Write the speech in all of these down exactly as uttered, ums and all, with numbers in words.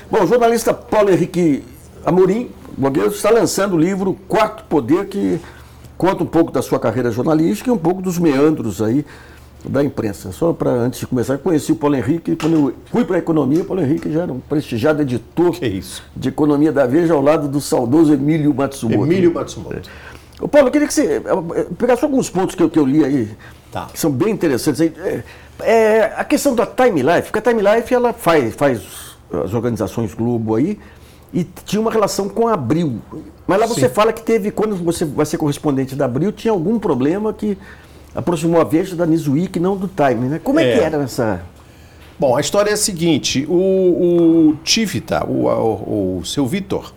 Bom, o jornalista Paulo Henrique Amorim, blogueiro, está lançando o livro Quarto Poder, que conta um pouco da sua carreira jornalística e um pouco dos meandros aí da imprensa. Só para, antes de começar, eu conheci o Paulo Henrique, quando eu fui para a economia, o Paulo Henrique já era um prestigiado editor de economia da Veja, ao lado do saudoso Emílio Matsumoto. Emílio Matsumoto. É. Ô Paulo, eu queria que você pegasse alguns pontos que eu, que eu li aí, tá. que são bem interessantes. É, é, a questão da Time Life, porque a Time Life ela faz, faz as organizações Globo aí, e tinha uma relação com a Abril. Mas lá você Sim. fala que teve, quando você vai ser correspondente da Abril, tinha algum problema que aproximou a Veja da Newsweek, não do Time, né? Como é, é. que era essa... Bom, a história é a seguinte, o, o Tivita, o, o, o seu Vitor,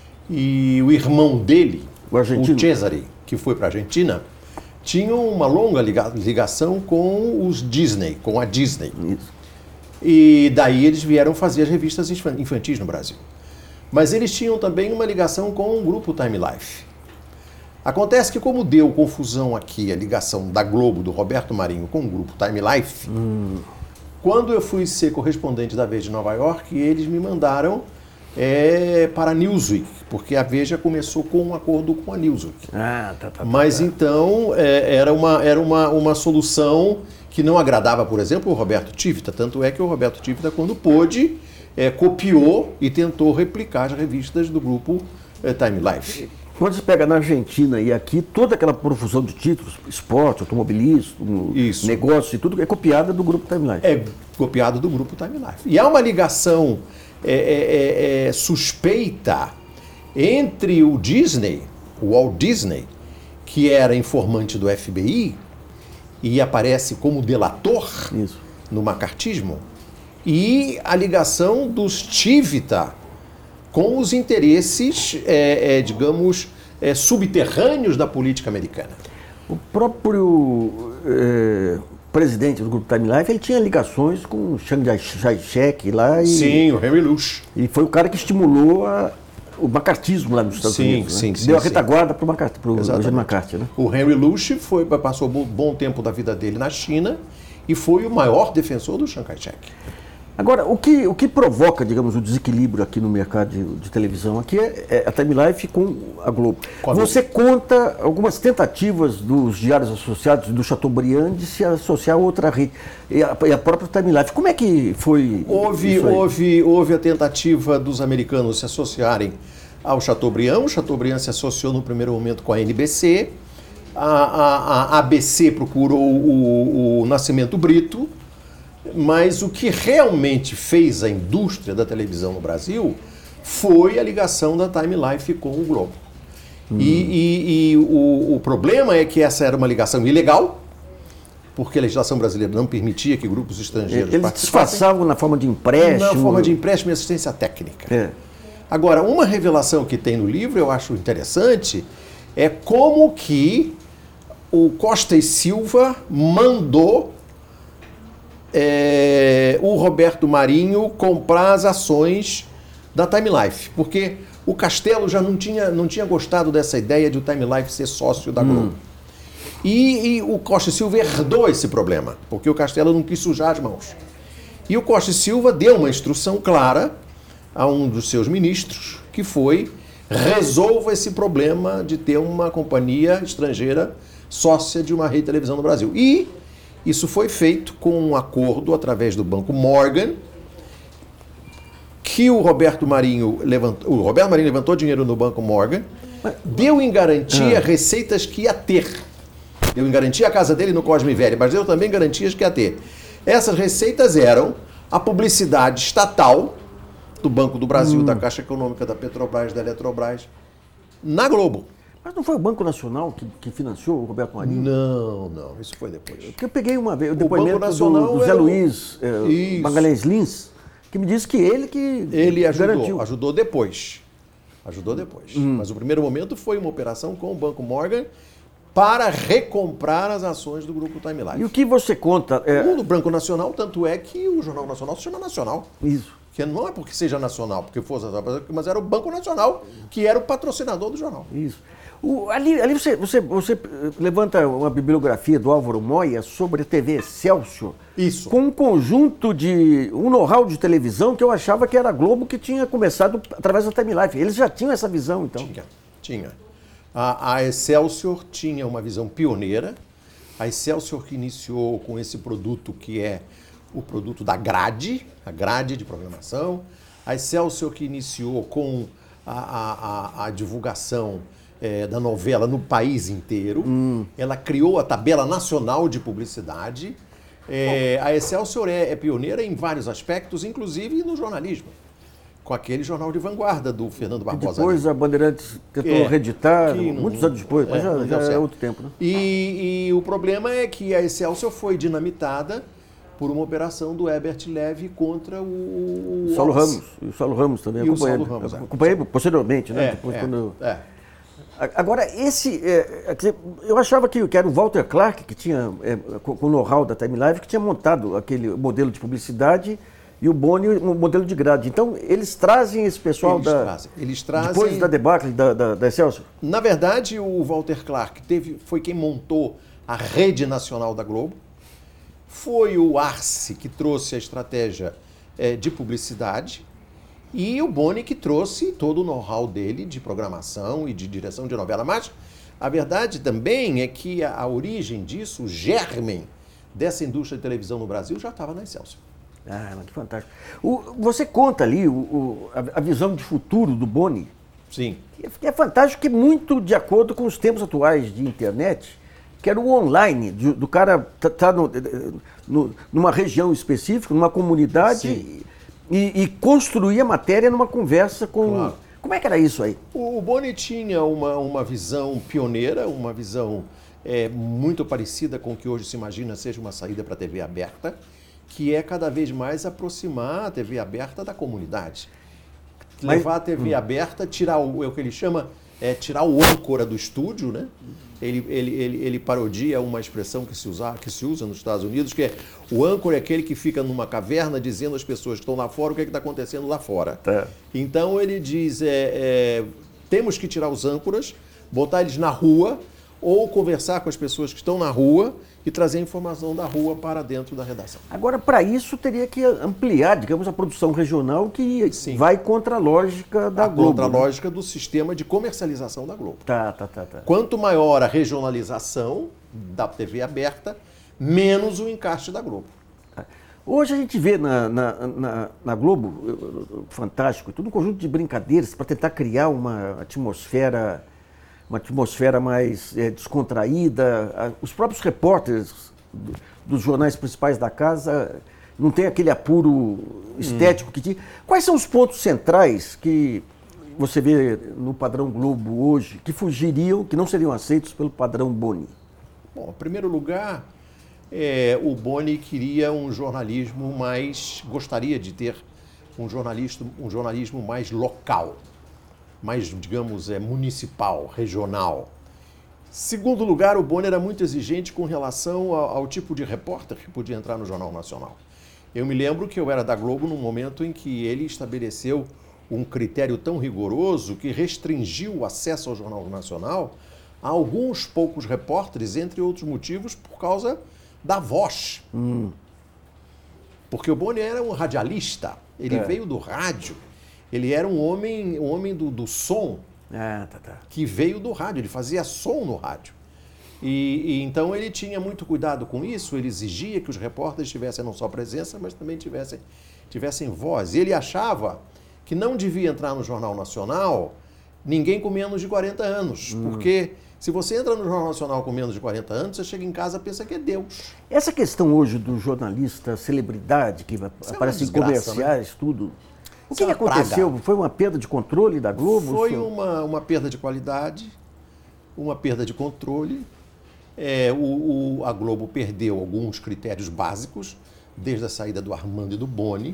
e o irmão dele, o, o Cesare, que foi para a Argentina, tinham uma longa liga, ligação com os Disney, com a Disney. Isso. E daí eles vieram fazer as revistas infantis no Brasil. Mas eles tinham também uma ligação com o grupo Time Life. Acontece que como deu confusão aqui a ligação da Globo, do Roberto Marinho, com o grupo Time Life, hum. quando eu fui ser correspondente da Veja de Nova York, eles me mandaram é, para a Newsweek, porque a Veja começou com um acordo com a Newsweek. Ah, tá, tá, tá, Mas tá. então é, era, uma, era uma, uma solução que não agradava, por exemplo, o Roberto Tivita. Tanto é que o Roberto Tivita, quando pôde, é, copiou e tentou replicar as revistas do grupo é, Time Life. Quando você pega na Argentina e aqui, toda aquela profusão de títulos, esporte, automobilismo, Isso. negócio e tudo, é copiada do grupo Time Life. É copiado do grupo Time Life. E há uma ligação é, é, é, suspeita entre o Disney, o Walt Disney, que era informante do F B I, e aparece como delator Isso. no macartismo, e a ligação dos Tivita com os interesses, é, é, digamos, é, subterrâneos da política americana. O próprio é, presidente do grupo Time Life, ele tinha ligações com o Chiang Kai-shek lá. E, sim, o Henry Luce. E foi o cara que estimulou a, o macartismo lá nos Estados sim, Unidos. Sim, né? sim, Deu a sim. retaguarda para o Eugênio McCarthy. Né? O Henry Luce foi, passou um bom tempo da vida dele na China e foi o maior defensor do Chiang Kai-shek. Agora, o que, o que provoca, digamos, o desequilíbrio aqui no mercado de, de televisão aqui é, é a Time Life com a Globo. Qual Você é? conta algumas tentativas dos diários associados do Chateaubriand de se associar a outra rede, e a, e a própria Time Life. Como é que foi houve, isso aí? Houve, houve a tentativa dos americanos se associarem ao Chateaubriand. O Chateaubriand se associou no primeiro momento com a N B C. A, a, a A B C procurou o, o Nascimento Brito. Mas o que realmente fez a indústria da televisão no Brasil foi a ligação da Time Life com o Globo. Hum. E, e, e o, o problema é que essa era uma ligação ilegal, porque a legislação brasileira não permitia que grupos estrangeiros Eles participassem. Eles disfarçavam na forma de empréstimo. Na forma de empréstimo e assistência técnica. É. Agora, uma revelação que tem no livro, eu acho interessante, é como que o Costa e Silva mandou É, o Roberto Marinho comprar as ações da Time Life, porque o Castelo já não tinha, não tinha gostado dessa ideia de o Time Life ser sócio da Globo. Hum. E, e o Costa e Silva herdou esse problema, porque o Castelo não quis sujar as mãos. E o Costa e Silva deu uma instrução clara a um dos seus ministros, que foi: resolva esse problema de ter uma companhia estrangeira sócia de uma rede de televisão no Brasil. E isso foi feito com um acordo através do Banco Morgan, que o Roberto Marinho levantou, o Roberto Marinho levantou dinheiro no Banco Morgan, deu em garantia ah. receitas que ia ter. Deu em garantia a casa dele no Cosme Velho, mas deu também garantias que ia ter. Essas receitas eram a publicidade estatal do Banco do Brasil, hum. da Caixa Econômica, da Petrobras, da Eletrobras, na Globo. Mas não foi o Banco Nacional que, que financiou o Roberto Marinho? Não, não, isso foi depois. Porque eu peguei uma vez o depoimento do, do Zé Luiz é, Magalhães Lins, que me disse que ele que Ele ajudou, garantiu. ajudou depois. Ajudou depois. Hum. Mas o primeiro momento foi uma operação com o Banco Morgan para recomprar as ações do Grupo Time Life. E o que você conta... É... O do Banco Nacional, tanto é que o Jornal Nacional se chama Nacional. Isso. Que não é porque seja nacional, porque fosse, mas era o Banco Nacional que era o patrocinador do jornal. Isso. O, ali ali você, você, você levanta uma bibliografia do Álvaro Moia sobre a T V Excelsior. Isso. Com um conjunto de... um know-how de televisão que eu achava que era a Globo que tinha começado através da Time Life. Eles já tinham essa visão, então? Tinha, tinha. A, a Excelsior tinha uma visão pioneira. A Excelsior que iniciou com esse produto que é o produto da grade, a grade de programação. A Excelsior que iniciou com a, a, a, a divulgação é, da novela no país inteiro. Hum. Ela criou a tabela nacional de publicidade. É, a Excelsior é, é pioneira em vários aspectos, inclusive no jornalismo, com aquele jornal de vanguarda do Fernando Barbosa. Depois ali. A Bandeirantes tentou é, reeditar, muitos anos depois, mas é, já, já é outro tempo. Né? E, e o problema é que a Excelsior foi dinamitada por uma operação do Herbert Levy contra o... o Saulo Ramos. E o Saulo Ramos também. E acompanhei, o Saulo Ramos, acompanhei é. posteriormente, né? É, depois, é, quando... é. Agora, esse. É, eu achava que, que era o Walter Clark, que tinha, é, com, com o know-how da Time Life, que tinha montado aquele modelo de publicidade e o Boni o modelo de grade. Então, eles trazem esse pessoal eles da. Trazem. Eles trazem. Depois da debacle da, da, da Excelsior. Na verdade, o Walter Clark teve, foi quem montou a rede nacional da Globo. Foi o Arce que trouxe a estratégia é, de publicidade. E o Boni que trouxe todo o know-how dele de programação e de direção de novela. Mas a verdade também é que a, a origem disso, o germen dessa indústria de televisão no Brasil já estava na Excelsior. Ah, que fantástico. O, você conta ali o, o, a, a visão de futuro do Boni. Sim. Que é fantástico, que muito de acordo com os tempos atuais de internet, que era o online, do, do cara tá, tá no, no, numa região específica, numa comunidade... Sim. E, e construir a matéria numa conversa com... Claro. Como é que era isso aí? O Boni tinha uma, uma visão pioneira, uma visão é, muito parecida com o que hoje se imagina seja uma saída para a T V aberta, que é cada vez mais aproximar a T V aberta da comunidade. Levar Mas, a T V hum. aberta, tirar o, é o que ele chama, é, tirar o âncora do estúdio, né? Ele, ele, ele, ele parodia uma expressão que se, usa, que se usa nos Estados Unidos, que é o âncora é aquele que fica numa caverna dizendo às pessoas que estão lá fora o que é está acontecendo lá fora. Tá. Então ele diz, é, é, temos que tirar os âncoras, botar eles na rua ou conversar com as pessoas que estão na rua e trazer informação da rua para dentro da redação. Agora, para isso, teria que ampliar, digamos, a produção regional que Sim. vai contra a lógica da a Globo. Contra a né? lógica do sistema de comercialização da Globo. Tá, tá, tá, tá. Quanto maior a regionalização da T V aberta, menos o encaixe da Globo. Hoje a gente vê na, na, na, na Globo, fantástico, todo um conjunto de brincadeiras para tentar criar uma atmosfera... uma atmosfera mais é, descontraída. Os próprios repórteres dos jornais principais da casa não tem aquele apuro estético hum. que tinha. Quais são os pontos centrais que você vê no padrão Globo hoje que fugiriam, que não seriam aceitos pelo padrão Boni? Bom, em primeiro lugar, é, o Boni queria um jornalismo mais... gostaria de ter um jornalismo, um jornalismo mais local. mais, digamos, é, municipal, regional. Segundo lugar, o Boni era muito exigente com relação ao, ao tipo de repórter que podia entrar no Jornal Nacional. Eu me lembro que eu era da Globo num momento em que ele estabeleceu um critério tão rigoroso que restringiu o acesso ao Jornal Nacional a alguns poucos repórteres, entre outros motivos, por causa da voz. Hum. Porque o Boni era um radialista, ele é. veio do rádio. Ele era um homem, um homem do, do som, ah, tá, tá. que veio do rádio, ele fazia som no rádio. E, e então ele tinha muito cuidado com isso, ele exigia que os repórteres tivessem não só presença, mas também tivessem, tivessem voz. E ele achava que não devia entrar no Jornal Nacional ninguém com menos de quarenta anos, hum. porque se você entra no Jornal Nacional com menos de quarenta anos, você chega em casa e pensa que é Deus. Essa questão hoje do jornalista celebridade, que Isso aparece é em comerciais, né? tudo... O que, que aconteceu? Praga. Foi uma perda de controle da Globo? Foi uma, uma perda de qualidade, uma perda de controle. É, o, o, a Globo perdeu alguns critérios básicos, desde a saída do Armando e do Boni.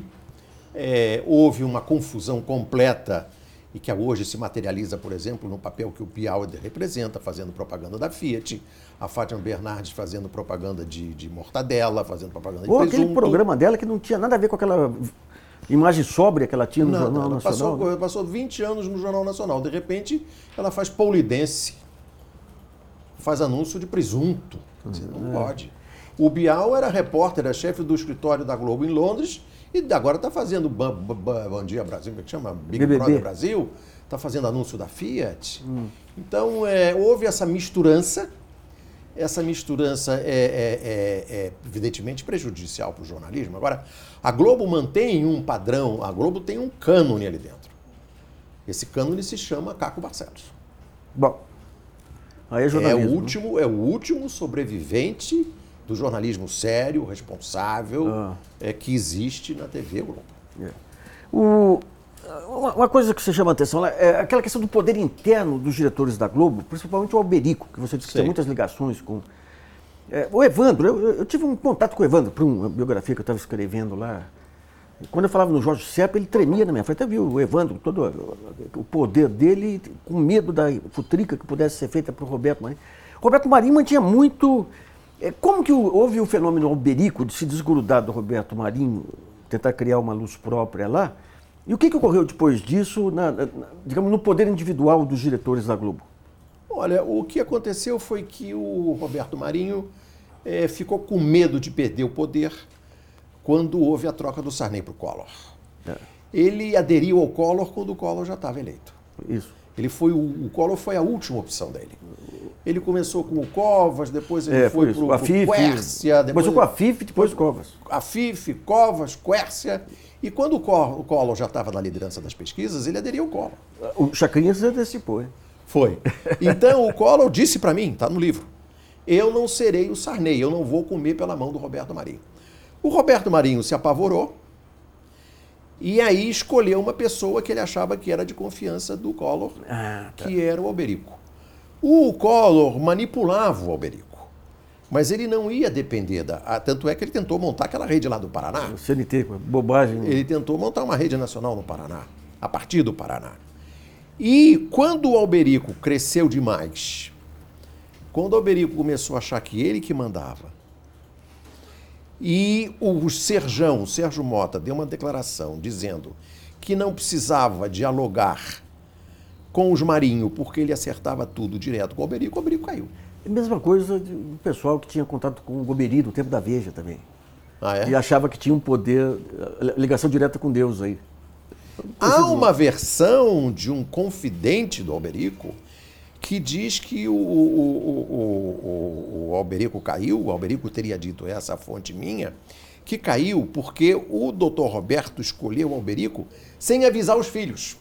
É, houve uma confusão completa e que hoje se materializa, por exemplo, no papel que o Piauí representa, fazendo propaganda da Fiat, a Fátima Bernardes fazendo propaganda de, de mortadela, fazendo propaganda de Ou presunto. aquele programa dela que não tinha nada a ver com aquela... imagem sóbria que ela tinha no não, Jornal ela Nacional. Passou, né? passou vinte anos no Jornal Nacional. De repente, ela faz pole dance faz anúncio de presunto. Você não é. pode. O Bial era repórter, era chefe do escritório da Globo em Londres e agora está fazendo Bom, Bom Dia Brasil, como é que chama? Big B B B. Brother Brasil, está fazendo anúncio da Fiat. Hum. Então, é, houve essa misturança. Essa misturança é, é, é, é evidentemente prejudicial para o jornalismo. Agora, a Globo mantém um padrão, a Globo tem um cânone ali dentro. Esse cânone se chama Caco Barcelos. Bom, aí é jornalismo. É o último, é o último sobrevivente do jornalismo sério, responsável, ah. é, que existe na T V Globo. É. O, uma, uma coisa que você chama a atenção é aquela questão do poder interno dos diretores da Globo, principalmente o Alberico, que você disse que tem muitas ligações com... É, o Evandro, eu, eu tive um contato com o Evandro para uma biografia que eu estava escrevendo lá. Quando eu falava no Jorge Serpa, ele tremia na minha frente. Até viu o Evandro, todo o poder dele, com medo da futrica que pudesse ser feita para o Roberto Marinho. Roberto Marinho mantinha muito... Como que houve o fenômeno Alberico de se desgrudar do Roberto Marinho, tentar criar uma luz própria lá? E o que, que ocorreu depois disso, na, na, digamos, no poder individual dos diretores da Globo? Olha, o que aconteceu foi que o Roberto Marinho é, ficou com medo de perder o poder quando houve a troca do Sarney para o Collor. É. Ele aderiu ao Collor quando o Collor já estava eleito. Isso. Ele foi o, o Collor foi a última opção dele. Ele começou com o Covas, depois ele é, foi para o Quércia. Depois com a F I F, depois o Covas. A F I F, Covas, Quércia. E quando o Collor já estava na liderança das pesquisas, ele aderiu ao Collor. O Chacrinha se antecipou, hein? Foi. Então o Collor disse para mim, está no livro, eu não serei o Sarney, eu não vou comer pela mão do Roberto Marinho. O Roberto Marinho se apavorou e aí escolheu uma pessoa que ele achava que era de confiança do Collor, ah, tá. que era o Alberico. O Collor manipulava o Alberico, mas ele não ia depender da... Tanto é que ele tentou montar aquela rede lá do Paraná. O C N T, bobagem. Ele tentou montar uma rede nacional no Paraná, a partir do Paraná. E quando o Alberico cresceu demais, quando o Alberico começou a achar que ele que mandava, e o Serjão, o Sérgio Mota, deu uma declaração dizendo que não precisava dialogar com os Marinho, porque ele acertava tudo direto com o Alberico, o Alberico caiu. É a mesma coisa do pessoal que tinha contato com o Goberi no tempo da Veja também. Ah, é? E achava que tinha um poder, ligação direta com Deus aí. Há uma versão de um confidente do Alberico que diz que o, o, o, o, o Alberico caiu, o Alberico teria dito, essa fonte minha, que caiu porque o doutor Roberto escolheu o Alberico sem avisar os filhos.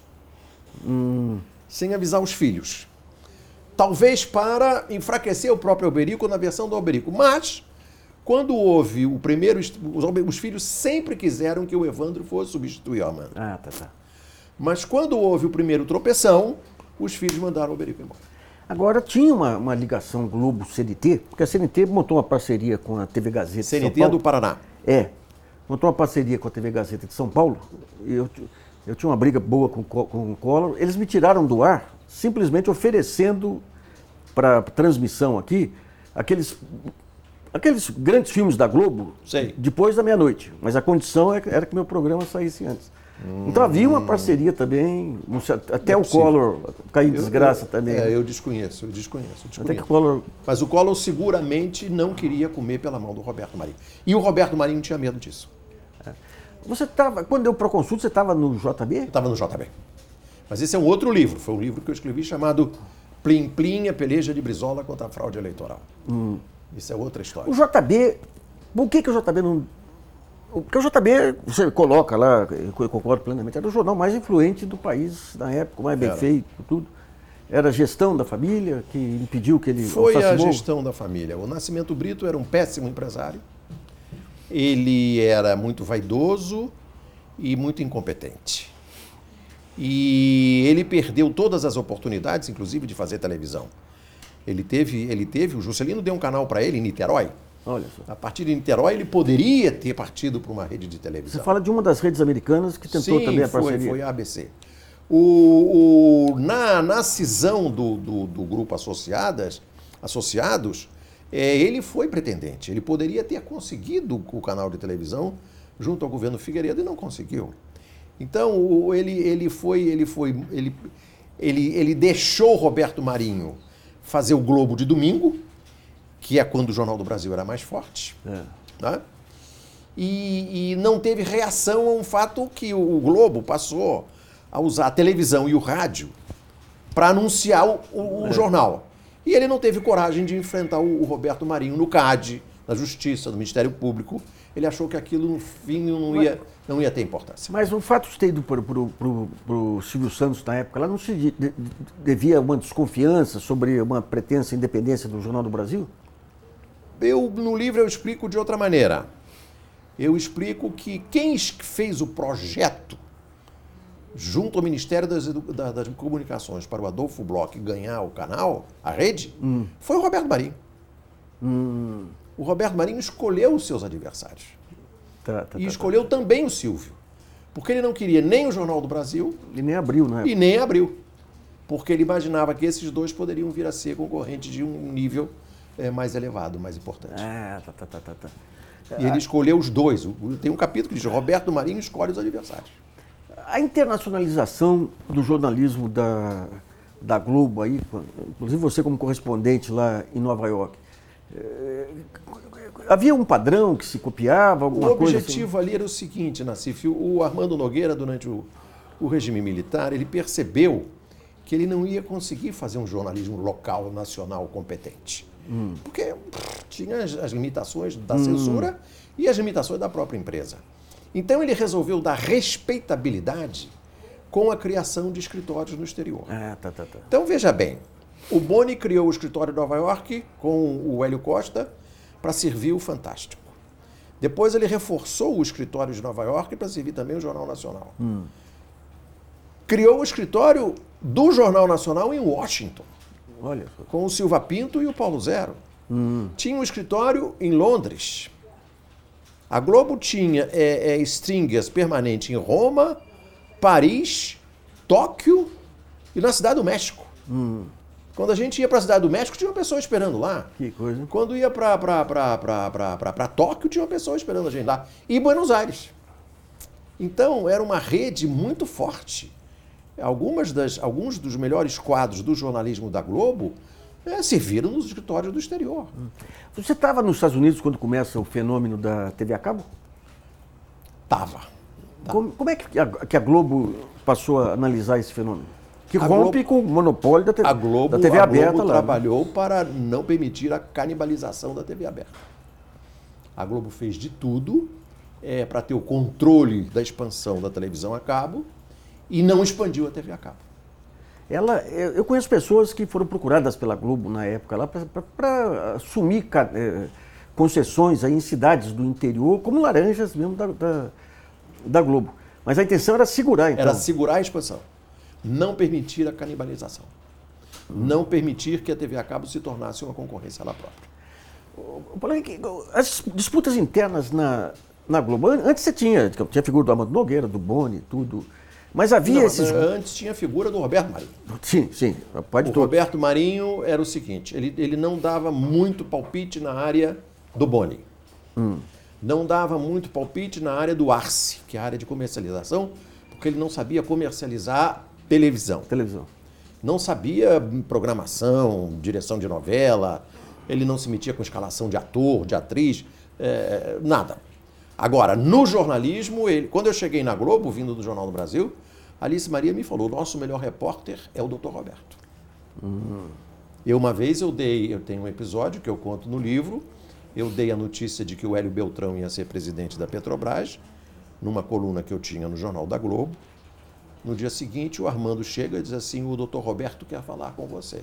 Hum. Sem avisar os filhos. Talvez para enfraquecer o próprio Alberico na versão do Alberico. Mas, quando houve o primeiro... Os, os filhos sempre quiseram que o Evandro fosse substituir o Armando. Ah, tá, tá. Mas quando houve o primeiro tropeção, os filhos mandaram o Alberico embora. Agora, tinha uma, uma ligação Globo-C N T, porque a C N T montou uma parceria com a T V Gazeta de São Paulo. C N T do Paraná. É. Montou uma parceria com a T V Gazeta de São Paulo. E eu, eu tinha uma briga boa com, com o Collor. Eles me tiraram do ar, simplesmente oferecendo para transmissão aqui aqueles, aqueles grandes filmes da Globo. Sei. Depois da meia-noite. Mas a condição era que meu programa saísse antes. Hum. Então havia uma parceria também, até é o Collor caiu em desgraça eu, eu, também. É, eu desconheço, eu desconheço. Eu desconheço. Até que o Collor... Mas o Collor seguramente não queria comer pela mão do Roberto Marinho. E o Roberto Marinho tinha medo disso. É. Você estava, quando deu Proconsulta, você estava no J B? Estava no J B. Mas esse é um outro livro, foi um livro que eu escrevi chamado Plim Plim, a peleja de Brizola contra a fraude eleitoral. Hum. Isso é outra história. O J B, por que, que o J B não... Porque o J B, você coloca lá, eu concordo plenamente, era o jornal mais influente do país na época, mais bem era. feito, tudo. Era a gestão da família que impediu que ele... Foi a gestão da família. O Nascimento Brito era um péssimo empresário. Ele era muito vaidoso e muito incompetente. E ele perdeu todas as oportunidades, inclusive de fazer televisão. Ele teve, ele teve, o Juscelino deu um canal para ele em Niterói. Olha só. A partir de Niterói, ele poderia ter partido para uma rede de televisão. Você fala de uma das redes americanas que tentou Sim, também a foi, parceria. foi a A B C. O, o, na, na cisão do, do, do grupo associadas, associados, é, ele foi pretendente. Ele poderia ter conseguido o canal de televisão junto ao governo Figueiredo e não conseguiu. Então, o, ele, ele foi, ele foi, ele, ele, ele deixou Roberto Marinho fazer o Globo de domingo, que é quando o Jornal do Brasil era mais forte, é. Né? E, e não teve reação a um fato que o Globo passou a usar a televisão e o rádio para anunciar o, o, o é. jornal. E ele não teve coragem de enfrentar o, o Roberto Marinho no C A D, na Justiça, no Ministério Público. Ele achou que aquilo, no fim, não ia, não ia ter importância. Mas o fato de ter ido para o Silvio Santos na época, lá não se de, de, devia uma desconfiança sobre uma pretensa independência do Jornal do Brasil? Eu, no livro, eu explico de outra maneira. Eu explico que quem fez o projeto junto ao Ministério das, das Comunicações para o Adolfo Bloch ganhar o canal, a rede, hum. foi o Roberto Marinho. Hum. O Roberto Marinho escolheu os seus adversários. Tá, tá, e tá, escolheu tá. também o Silvio. Porque ele não queria nem o Jornal do Brasil... E nem Abril, né? E nem Abril. Porque ele imaginava que esses dois poderiam vir a ser concorrentes de um nível é, mais elevado, mais importante. Ah, tá, tá, tá, tá, tá. E ele escolheu os dois. Tem um capítulo que diz: Roberto Marinho escolhe os adversários. A internacionalização do jornalismo da, da Globo, aí, inclusive você como correspondente lá em Nova York, é, havia um padrão que se copiava? Alguma o coisa objetivo assim? ali era o seguinte, Nassif: o Armando Nogueira, durante o, o regime militar, ele percebeu que ele não ia conseguir fazer um jornalismo local, nacional, competente. Hum. Porque pff, tinha as, as limitações da hum. censura e as limitações da própria empresa. Então ele resolveu dar respeitabilidade com a criação de escritórios no exterior. Ah, tá, tá, tá. Então veja bem, o Boni criou o escritório de Nova York com o Hélio Costa para servir o Fantástico. Depois ele reforçou o escritório de Nova York para servir também o Jornal Nacional. Hum. Criou o escritório do Jornal Nacional em Washington. Olha. Com o Silva Pinto e o Paulo Zero. Hum. Tinha um escritório em Londres. A Globo tinha é, é, stringers permanente em Roma, Paris, Tóquio e na Cidade do México. Hum. Quando a gente ia para a Cidade do México, tinha uma pessoa esperando lá. Que coisa. Quando ia para Tóquio, tinha uma pessoa esperando a gente lá. E Buenos Aires. Então, era uma rede muito forte. Algumas das, alguns dos melhores quadros do jornalismo da Globo é, serviram nos escritórios do exterior. Você estava nos Estados Unidos quando começa o fenômeno da T V a cabo? Tava. Como, como é que a, que a Globo passou a analisar esse fenômeno? Que a rompe Globo, com o monopólio da T V, a Globo, da T V a aberta. Globo lá, trabalhou para não permitir a canibalização da T V aberta. A Globo fez de tudo é, para ter o controle da expansão da televisão a cabo e não expandiu a T V a cabo. Ela, eu conheço pessoas que foram procuradas pela Globo na época lá para assumir é, concessões aí em cidades do interior, como Laranjas mesmo da, da, da Globo. Mas a intenção era segurar, então. Era segurar a expansão. Não permitir a canibalização. Hum. Não permitir que a T V a cabo se tornasse uma concorrência ela própria. As disputas internas na, na Globo, antes você tinha, tinha a figura do Armando Nogueira, do Boni, tudo. Mas havia não, esses... Antes tinha a figura do Roberto Marinho. Sim, sim. Pode o todo. Roberto Marinho era o seguinte, ele, ele não dava muito palpite na área do Boni. Hum. Não dava muito palpite na área do Arce, que é a área de comercialização, porque ele não sabia comercializar televisão. Televisão. Não sabia programação, direção de novela, ele não se metia com escalação de ator, de atriz, é, nada. Agora, no jornalismo, ele, quando eu cheguei na Globo, vindo do Jornal do Brasil, Alice Maria me falou: o nosso melhor repórter é o doutor Roberto. Uhum. Eu, uma vez, eu dei, eu tenho um episódio que eu conto no livro, eu dei a notícia de que o Hélio Beltrão ia ser presidente da Petrobras, numa coluna que eu tinha no Jornal da Globo. No dia seguinte, o Armando chega e diz assim: o doutor Roberto quer falar com você.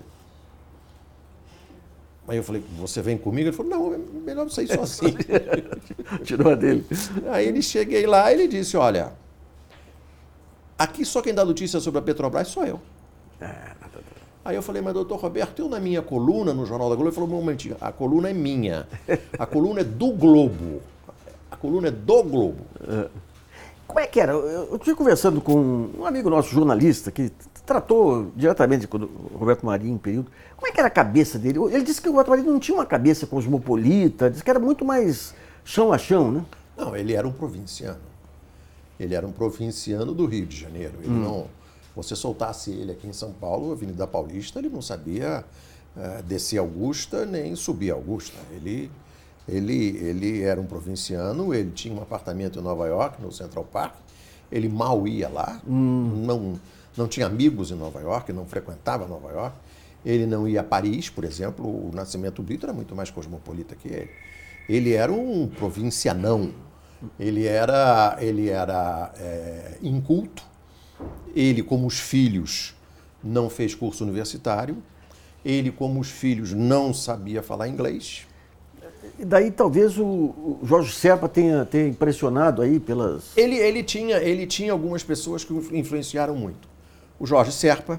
Aí eu falei: você vem comigo? Ele falou: não, é melhor você ir sozinho. Tirou a dele. Aí ele cheguei lá e ele disse: olha, aqui só quem dá notícia sobre a Petrobras sou eu. Aí eu falei: mas doutor Roberto, eu na minha coluna no Jornal da Globo, ele falou: um momentinho, a coluna é minha, a coluna é do Globo, a coluna é do Globo. Como é que era? Eu estive conversando com um amigo nosso, jornalista, que tratou diretamente com o Roberto Marinho em período. Como é que era a cabeça dele? Ele disse que o Roberto Marinho não tinha uma cabeça cosmopolita, disse que era muito mais chão a chão, né? Não, ele era um provinciano. Ele era um provinciano do Rio de Janeiro. Ele hum. não... Você soltasse ele aqui em São Paulo, Avenida Paulista, ele não sabia uh, descer Augusta nem subir Augusta. Ele, ele, ele era um provinciano, ele tinha um apartamento em Nova York, no Central Park, ele mal ia lá, hum. não, não tinha amigos em Nova York, não frequentava Nova York, ele não ia a Paris, por exemplo. O Nascimento Brito era muito mais cosmopolita que ele. Ele era um provincianão, ele era, ele era é, inculto, ele, como os filhos, não fez curso universitário, ele, como os filhos, não sabia falar inglês. E daí talvez o, o Jorge Serpa tenha, tenha impressionado aí pelas... Ele, ele, tinha, ele tinha algumas pessoas que o influenciaram muito. O Jorge Serpa,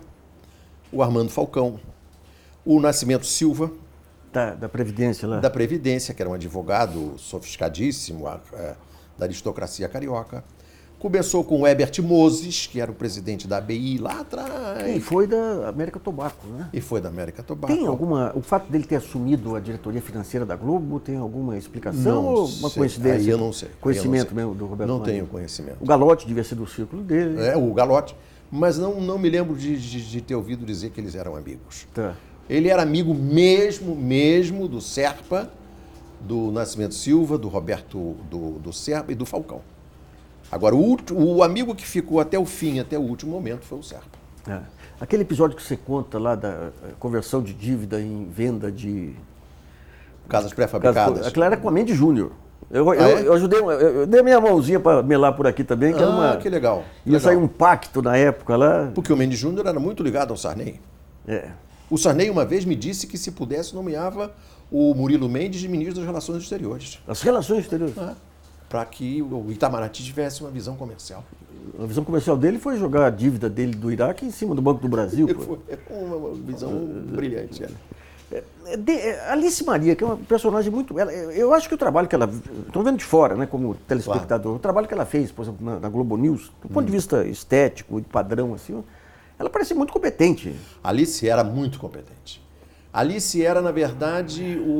o Armando Falcão, o Nascimento Silva, Da, da Previdência lá. Da Previdência, que era um advogado sofisticadíssimo, a, a, da aristocracia carioca. Começou com o Herbert Moses, que era o presidente da A B I lá atrás. E foi da América Tobacco, né? E foi da América Tobacco. Tem alguma... O fato dele ter assumido a diretoria financeira da Globo, tem alguma explicação não ou uma sei. coincidência? Aí eu não sei. Conhecimento não sei. mesmo do Roberto Não Marinho. tenho conhecimento. O Galotti devia ser do círculo dele. É, o Galotti. Mas não, não me lembro de, de, de ter ouvido dizer que eles eram amigos. Tá. Ele era amigo mesmo, mesmo do Serpa, do Nascimento Silva, do Roberto do, do Serpa e do Falcão. Agora, o, o amigo que ficou até o fim, até o último momento, foi o Serpa. É. Aquele episódio que você conta lá da conversão de dívida em venda de... Casas pré-fabricadas. Aquela era com a Mendes Júnior. Eu, ah, eu, é? eu ajudei, eu, eu dei minha mãozinha para melar por aqui também, que ah, era uma... que legal. Que ia legal. sair um pacto na época lá. Porque o Mendes Júnior era muito ligado ao Sarney. É. O Sarney uma vez me disse que, se pudesse, nomeava o Murilo Mendes de ministro das Relações Exteriores. As relações exteriores. Ah, para que o Itamaraty tivesse uma visão comercial. A visão comercial dele foi jogar a dívida dele do Iraque em cima do Banco do Brasil. Foi uma visão brilhante. É. De, Alice Maria, que é uma personagem muito... Ela, eu acho que o trabalho que ela... Estou vendo de fora, né, como telespectador. Claro. O trabalho que ela fez, por exemplo, na, na Globo News, do ponto hum. de vista estético e padrão, assim... Ela parecia muito competente. Alice era muito competente. Alice era, na verdade, o,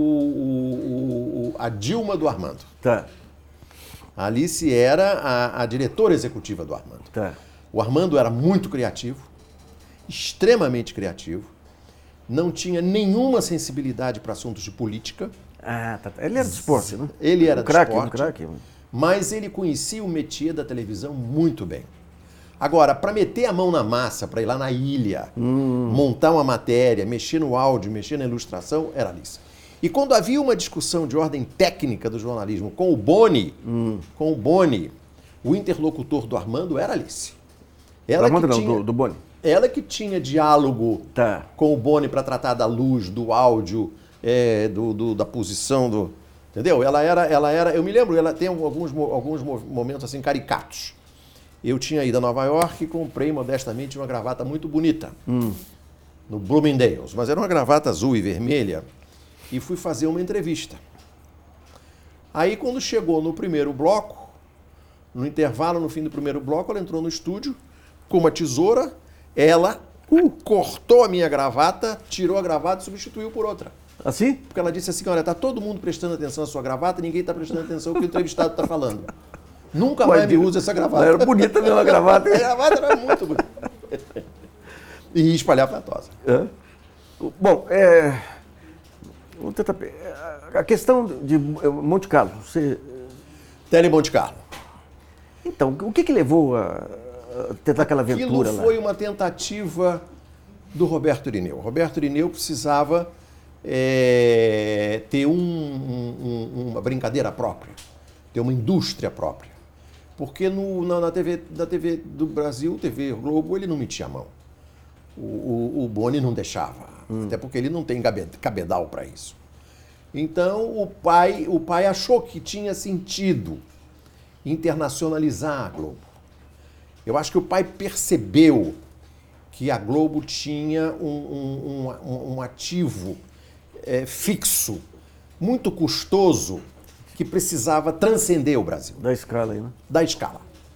o, o, a Dilma do Armando. Tá. A Alice era a, a diretora executiva do Armando. Tá. O Armando era muito criativo, extremamente criativo, não tinha nenhuma sensibilidade para assuntos de política. Ah, tá. Ele era de esporte, né? Ele era um craque, de esporte, um craque. Mas ele conhecia o métier da televisão muito bem. Agora, para meter a mão na massa, para ir lá na ilha, hum. montar uma matéria, mexer no áudio, mexer na ilustração, era Alice. E quando havia uma discussão de ordem técnica do jornalismo com o Boni, hum. com o Boni, o interlocutor do Armando era Alice. Ela Armando que não, tinha, do, do Boni. Ela que tinha diálogo tá. com o Boni para tratar da luz, do áudio, é, do, do, da posição do... Entendeu? Ela era, ela era... Eu me lembro, ela tem alguns, alguns momentos assim caricatos. Eu tinha ido a Nova York e comprei modestamente uma gravata muito bonita, hum. no Bloomingdale's, mas era uma gravata azul e vermelha, e fui fazer uma entrevista. Aí, quando chegou no primeiro bloco, no intervalo, no fim do primeiro bloco, ela entrou no estúdio com uma tesoura, ela uh, cortou a minha gravata, tirou a gravata e substituiu por outra. Assim? Porque ela disse assim, olha, está todo mundo prestando atenção à sua gravata, ninguém está prestando atenção ao que o entrevistado está falando. Nunca mais me usa essa gravata. Era bonita mesmo a gravata. A gravata era muito bonita. E espalhafatosa. É. Bom, é... Vamos tentar... A questão de Monte Carlo. Você... Tele Monte Carlo. Então, o que que levou a tentar aquela aventura Aquilo lá? Foi uma tentativa do Roberto Irineu. O Roberto Irineu precisava é, ter um, um, uma brincadeira própria, ter uma indústria própria. Porque no, na, na, T V, na T V do Brasil, T V Globo, ele não metia a mão. O, o, o Boni não deixava, hum. até porque ele não tem cabedal para isso. Então o pai, o pai achou que tinha sentido internacionalizar a Globo. Eu acho que o pai percebeu que a Globo tinha um, um, um, um ativo é, fixo, muito custoso, que precisava transcender o Brasil. Da escala aí, né? Da escala.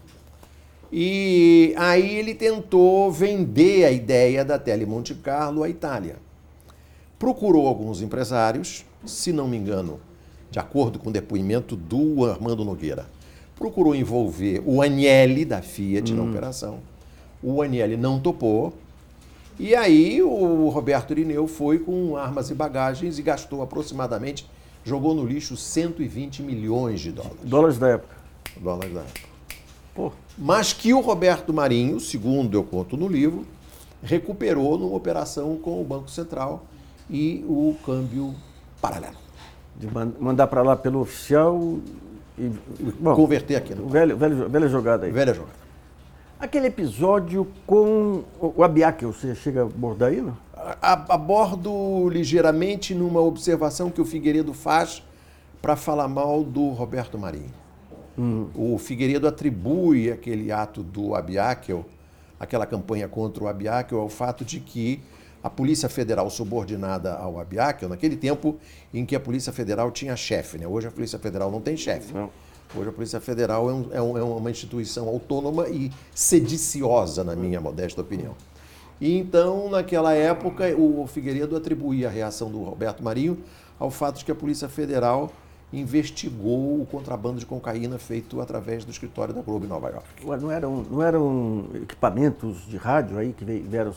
E aí ele tentou vender a ideia da Tele Monte Carlo à Itália. Procurou alguns empresários, se não me engano, de acordo com o depoimento do Armando Nogueira, procurou envolver o Agnelli da Fiat hum. na operação. O Agnelli não topou E aí o Roberto Irineu foi com armas e bagagens e gastou aproximadamente, jogou no lixo cento e vinte milhões de dólares. Dólares da época. Dólares da época. Pô. Mas que o Roberto Marinho, segundo eu conto no livro, recuperou numa operação com o Banco Central e o câmbio paralelo. De mandar para lá pelo oficial e bom, converter aqui. No velho, velho, velha jogada aí. Velha jogada. Aquele episódio com o Abiakel, você chega a abordar aí, não? Abordo ligeiramente numa observação que o Figueiredo faz para falar mal do Roberto Marinho. Hum. O Figueiredo atribui aquele ato do Abiakel, aquela campanha contra o Abiakel, ao fato de que a Polícia Federal subordinada ao Abiakel, naquele tempo em que a Polícia Federal tinha chefe, né? Hoje a Polícia Federal não tem chefe. Não. Hoje a Polícia Federal é, um, é, um, é uma instituição autônoma e sediciosa, na minha modesta opinião. E então, naquela época, o Figueiredo atribuía a reação do Roberto Marinho ao fato de que a Polícia Federal investigou o contrabando de cocaína feito através do escritório da Globo em Nova York. Ué, não eram, não eram equipamentos de rádio aí que vieram...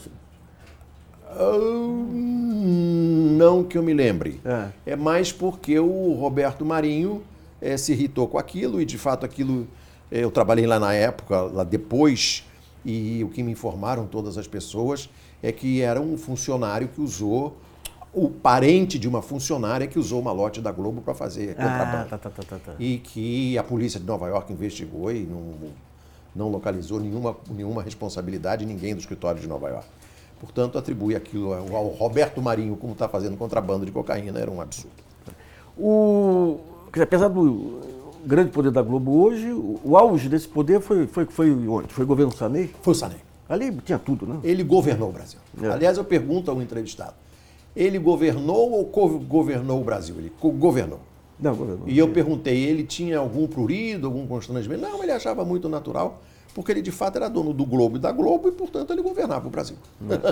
Uh, não que eu me lembre. É, é mais porque o Roberto Marinho é, se irritou com aquilo e, de fato, aquilo... É, eu trabalhei lá na época, lá depois, e o que me informaram todas as pessoas é que era um funcionário que usou... o parente de uma funcionária que usou uma lote da Globo para fazer contrabando. Ah, tá, tá, tá, tá. E que a polícia de Nova York investigou e não, não localizou nenhuma, nenhuma responsabilidade de ninguém do escritório de Nova York. Portanto, atribui aquilo ao Roberto Marinho como está fazendo contrabando de cocaína, era um absurdo. O, apesar do grande poder da Globo hoje, o, o auge desse poder foi, foi, foi onde? Foi o governo Sarney? Foi o Sarney. Ali tinha tudo, né? Ele governou o Brasil. É. Aliás, eu pergunto ao entrevistado, ele governou ou co-governou o Brasil? Ele governou. Não, governou. E eu perguntei, ele tinha algum prurido, algum constrangimento? Não, ele achava muito natural, porque ele de fato era dono do Globo e da Globo e, portanto, ele governava o Brasil.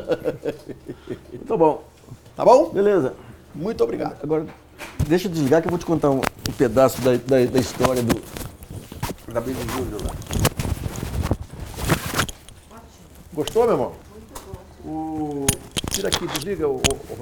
Tá bom. Tá bom? Beleza. Muito obrigado. Agora, deixa eu desligar que eu vou te contar um, um pedaço da, da, da história do Gabriel de Júlio lá. Gostou, meu irmão? O... Tira aqui, desliga o... o...